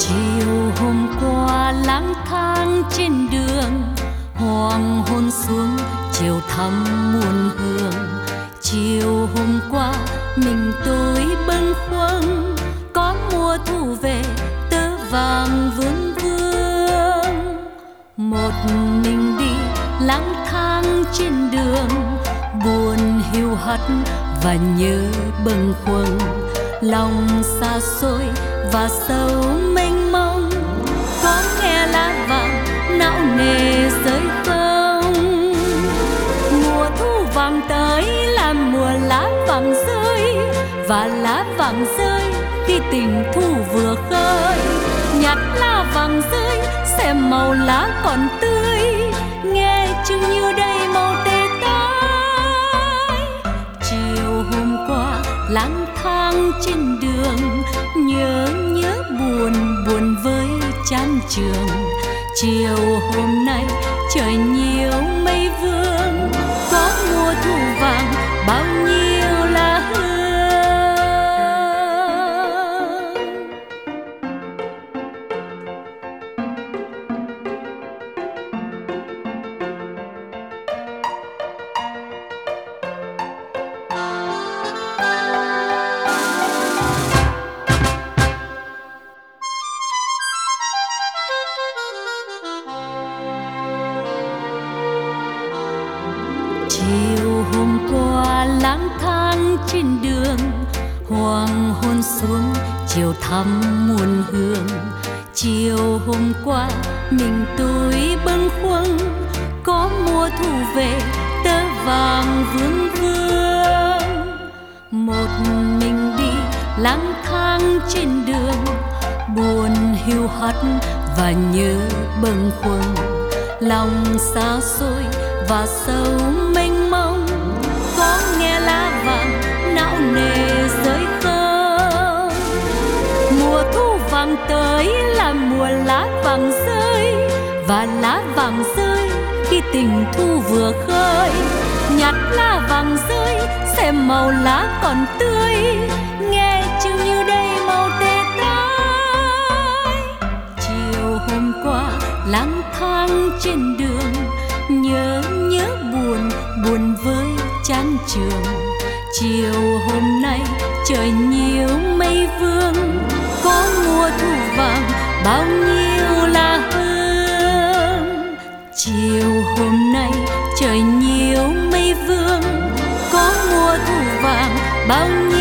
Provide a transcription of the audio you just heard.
Chiều hôm qua lang thang trên đường, hoàng hôn xuống chiều thắm muôn hương. Chiều hôm qua mình tôi bâng khuâng, có mùa thu về tơ vàng vương vương. Một mình đi lang thang trên đường, buồn hiu hắt và nhớ bâng khuâng. Lòng xa xôi và sâu mênh mông, có nghe lá vàng não nề rơi không? Mùa thu vàng tới là mùa lá vàng rơi, và lá vàng rơi khi tình thu vừa khơi. Nhặt lá vàng rơi xem màu lá còn tươi, nghe chừng như đây màu tê tái. Chiều hôm qua lang thang trên đường, nhớ buồn buồn với chán trường. Chiều hôm nay trời nhiều mây vương, có mùa thu vàng bao nhiêu là hương. Chiều hôm qua lang thang trên đường, hoàng hôn xuống chiều thắm muôn hương. Chiều hôm qua mình tôi bâng khuâng, có mùa thu về tơ vàng vương vương. Một mình đi lang thang trên đường, buồn hiu hắt và nhớ bâng khuâng. Lòng xa xôi và sâu mênh mông, có nghe lá vàng não nề rơi không? Mùa thu vàng tới là mùa lá vàng rơi, và lá vàng rơi khi tình thu vừa khơi. Nhặt lá vàng rơi xem màu lá còn tươi, nghe chừng như đây màu tê tái. Chiều hôm qua lang thang trên đường, nhớ buồn buồn với chán trường. Chiều hôm nay trời nhiều mây vương, có mùa thu vàng bao nhiêu là hương. Chiều hôm nay trời nhiều mây vương, có mùa thu vàng bao nhiêu